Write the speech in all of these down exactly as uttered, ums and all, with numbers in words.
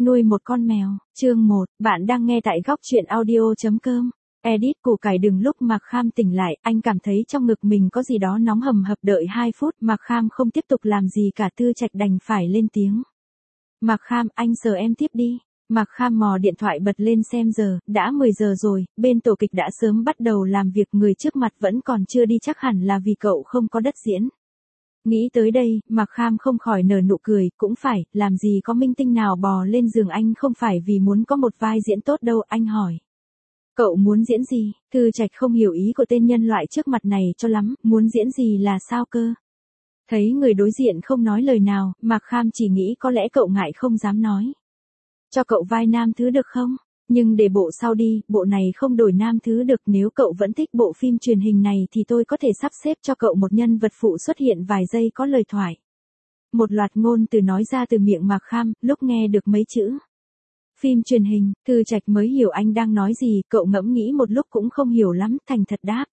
Nuôi một con mèo, chương một, bạn đang nghe tại góc truyện audio.com. Edit củ cải đừng lúc Mạc Kham tỉnh lại, anh cảm thấy trong ngực mình có gì đó nóng hầm hập đợi hai phút, Mạc Kham không tiếp tục làm gì cả Tư Trạch đành phải lên tiếng. Mạc Kham, anh sờ em tiếp đi. Mạc Kham mò điện thoại bật lên xem giờ, đã mười giờ rồi, bên tổ kịch đã sớm bắt đầu làm việc, người trước mặt vẫn còn chưa đi, chắc hẳn là vì cậu không có đất diễn. Nghĩ tới đây, Mạc Kham không khỏi nở nụ cười, cũng phải, làm gì có minh tinh nào bò lên giường anh không phải vì muốn có một vai diễn tốt đâu, anh hỏi. Cậu muốn diễn gì? Tư Trạch không hiểu ý của tên nhân loại trước mặt này cho lắm, muốn diễn gì là sao cơ? Thấy người đối diện không nói lời nào, Mạc Kham chỉ nghĩ có lẽ cậu ngại không dám nói. Cho cậu vai nam thứ được không? Nhưng để bộ sau đi, bộ này không đổi nam thứ được, nếu cậu vẫn thích bộ phim truyền hình này thì tôi có thể sắp xếp cho cậu một nhân vật phụ xuất hiện vài giây có lời thoại. Một loạt ngôn từ nói ra từ miệng Mạc Kham, lúc nghe được mấy chữ phim truyền hình, Tư Trạch mới hiểu anh đang nói gì, cậu ngẫm nghĩ một lúc cũng không hiểu lắm, thành thật đáp.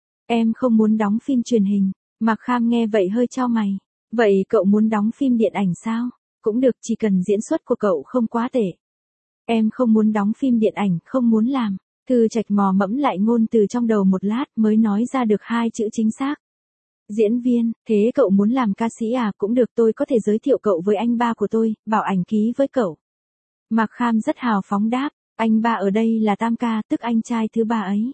Em không muốn đóng phim truyền hình. Mạc Kham nghe vậy hơi chau mày. Vậy cậu muốn đóng phim điện ảnh sao? Cũng được, chỉ cần diễn xuất của cậu không quá tệ. Em không muốn đóng phim điện ảnh, không muốn làm. Tư Trạch mò mẫm lại ngôn từ trong đầu một lát mới nói ra được hai chữ chính xác. Diễn viên, thế cậu muốn làm ca sĩ à? Cũng được, tôi có thể giới thiệu cậu với anh ba của tôi, bảo ảnh ký với cậu. Mạc Kham rất hào phóng đáp, anh ba ở đây là Tam ca, tức anh trai thứ ba ấy.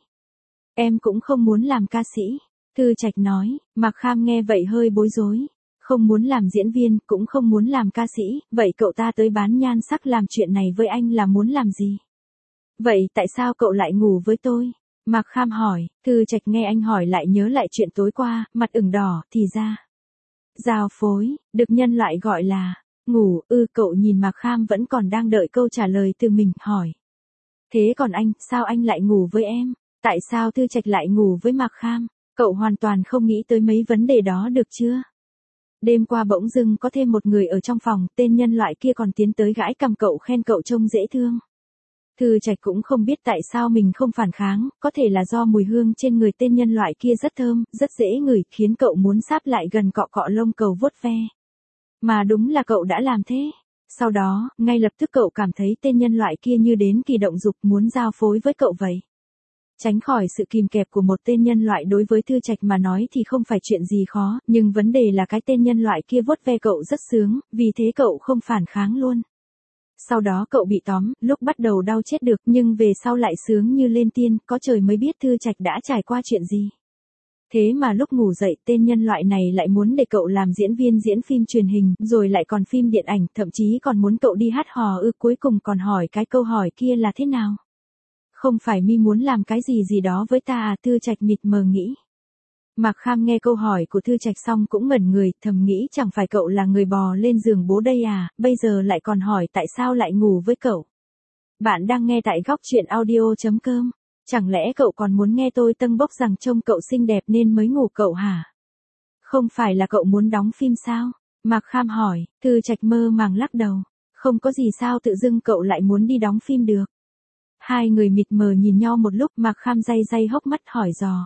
Em cũng không muốn làm ca sĩ. Tư Trạch nói, Mạc Kham nghe vậy hơi bối rối. Không muốn làm diễn viên, cũng không muốn làm ca sĩ, vậy cậu ta tới bán nhan sắc làm chuyện này với anh là muốn làm gì? Vậy tại sao cậu lại ngủ với tôi? Mạc Kham hỏi. Tư Trạch nghe anh hỏi lại nhớ lại chuyện tối qua, mặt ửng đỏ, thì ra. Giao phối, được nhân loại gọi là ngủ, ư? Cậu nhìn Mạc Kham vẫn còn đang đợi câu trả lời từ mình, hỏi. Thế còn anh, sao anh lại ngủ với em? Tại sao Tư Trạch lại ngủ với Mạc Kham? Cậu hoàn toàn không nghĩ tới mấy vấn đề đó được chưa? Đêm qua bỗng dưng có thêm một người ở trong phòng, tên nhân loại kia còn tiến tới gãi cằm cậu, khen cậu trông dễ thương. Tư Trạch cũng không biết tại sao mình không phản kháng, có thể là do mùi hương trên người tên nhân loại kia rất thơm, rất dễ ngửi, khiến cậu muốn sáp lại gần cọ cọ lông cầu vuốt ve. Mà đúng là cậu đã làm thế. Sau đó, ngay lập tức cậu cảm thấy tên nhân loại kia như đến kỳ động dục, muốn giao phối với cậu vậy. Tránh khỏi sự kìm kẹp của một tên nhân loại đối với Tư Trạch mà nói thì không phải chuyện gì khó, nhưng vấn đề là cái tên nhân loại kia vuốt ve cậu rất sướng, vì thế cậu không phản kháng luôn. Sau đó cậu bị tóm, lúc bắt đầu đau chết được nhưng về sau lại sướng như lên tiên, có trời mới biết Tư Trạch đã trải qua chuyện gì. Thế mà lúc ngủ dậy tên nhân loại này lại muốn để cậu làm diễn viên diễn phim truyền hình, rồi lại còn phim điện ảnh, thậm chí còn muốn cậu đi hát hò ư, cuối cùng còn hỏi cái câu hỏi kia là thế nào? Không phải mi muốn làm cái gì gì đó với ta à? Tư Trạch mịt mờ nghĩ. Mạc Kham nghe câu hỏi của Tư Trạch xong cũng ngẩn người, thầm nghĩ chẳng phải cậu là người bò lên giường bố đây à, bây giờ lại còn hỏi tại sao lại ngủ với cậu. Bạn đang nghe tại góc truyện audio.com. Chẳng lẽ cậu còn muốn nghe tôi tâng bốc rằng trông cậu xinh đẹp nên mới ngủ cậu hả? Không phải là cậu muốn đóng phim sao? Mạc Kham hỏi. Tư Trạch mơ màng lắc đầu. Không có gì, sao tự dưng cậu lại muốn đi đóng phim được? Hai người mịt mờ nhìn nhau một lúc, Mạc Kham day day hốc mắt hỏi dò.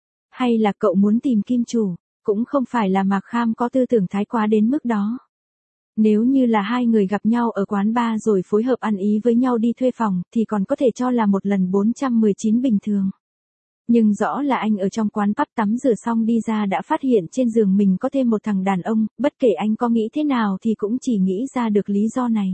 Hay là cậu muốn tìm kim chủ? Cũng không phải là Mạc Kham có tư tưởng thái quá đến mức đó. Nếu như là hai người gặp nhau ở quán bar rồi phối hợp ăn ý với nhau đi thuê phòng, thì còn có thể cho là một lần bốn trăm mười chín bình thường. Nhưng rõ là anh ở trong quán pub tắm rửa xong đi ra đã phát hiện trên giường mình có thêm một thằng đàn ông, bất kể anh có nghĩ thế nào thì cũng chỉ nghĩ ra được lý do này.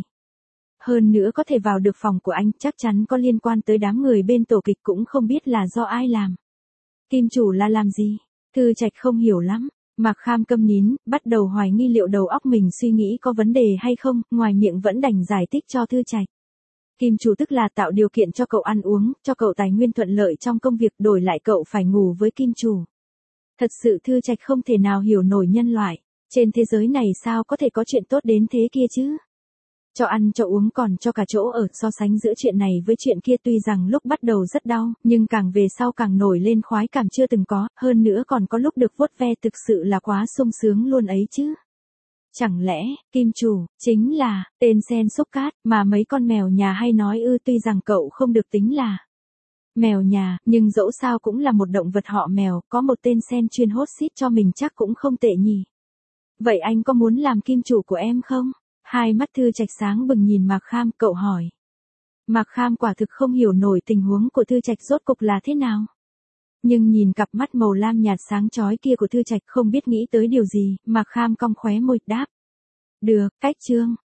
Hơn nữa có thể vào được phòng của anh, chắc chắn có liên quan tới đám người bên tổ kịch, cũng không biết là do ai làm. Kim chủ là làm gì? Tư Trạch không hiểu lắm. Mạc Kham câm nín, bắt đầu hoài nghi liệu đầu óc mình suy nghĩ có vấn đề hay không, ngoài miệng vẫn đành giải thích cho Tư Trạch. Kim chủ tức là tạo điều kiện cho cậu ăn uống, cho cậu tài nguyên thuận lợi trong công việc, đổi lại cậu phải ngủ với kim chủ. Thật sự Tư Trạch không thể nào hiểu nổi nhân loại. Trên thế giới này sao có thể có chuyện tốt đến thế kia chứ? Cho ăn cho uống còn cho cả chỗ ở, so sánh giữa chuyện này với chuyện kia tuy rằng lúc bắt đầu rất đau, nhưng càng về sau càng nổi lên khoái cảm chưa từng có, hơn nữa còn có lúc được vuốt ve, thực sự là quá sung sướng luôn ấy chứ. Chẳng lẽ, kim chủ, chính là, tên sen xúc cát, mà mấy con mèo nhà hay nói ư? Tuy rằng cậu không được tính là mèo nhà, nhưng dẫu sao cũng là một động vật họ mèo, có một tên sen chuyên hốt xít cho mình chắc cũng không tệ nhỉ. Vậy anh có muốn làm kim chủ của em không? Hai mắt Thư Trạch sáng bừng nhìn Mạc Kham, cậu hỏi. Mạc Kham quả thực không hiểu nổi tình huống của Thư Trạch rốt cục là thế nào. Nhưng nhìn cặp mắt màu lam nhạt sáng chói kia của Thư Trạch không biết nghĩ tới điều gì, Mạc Kham cong khóe môi, đáp. Được, cách chương.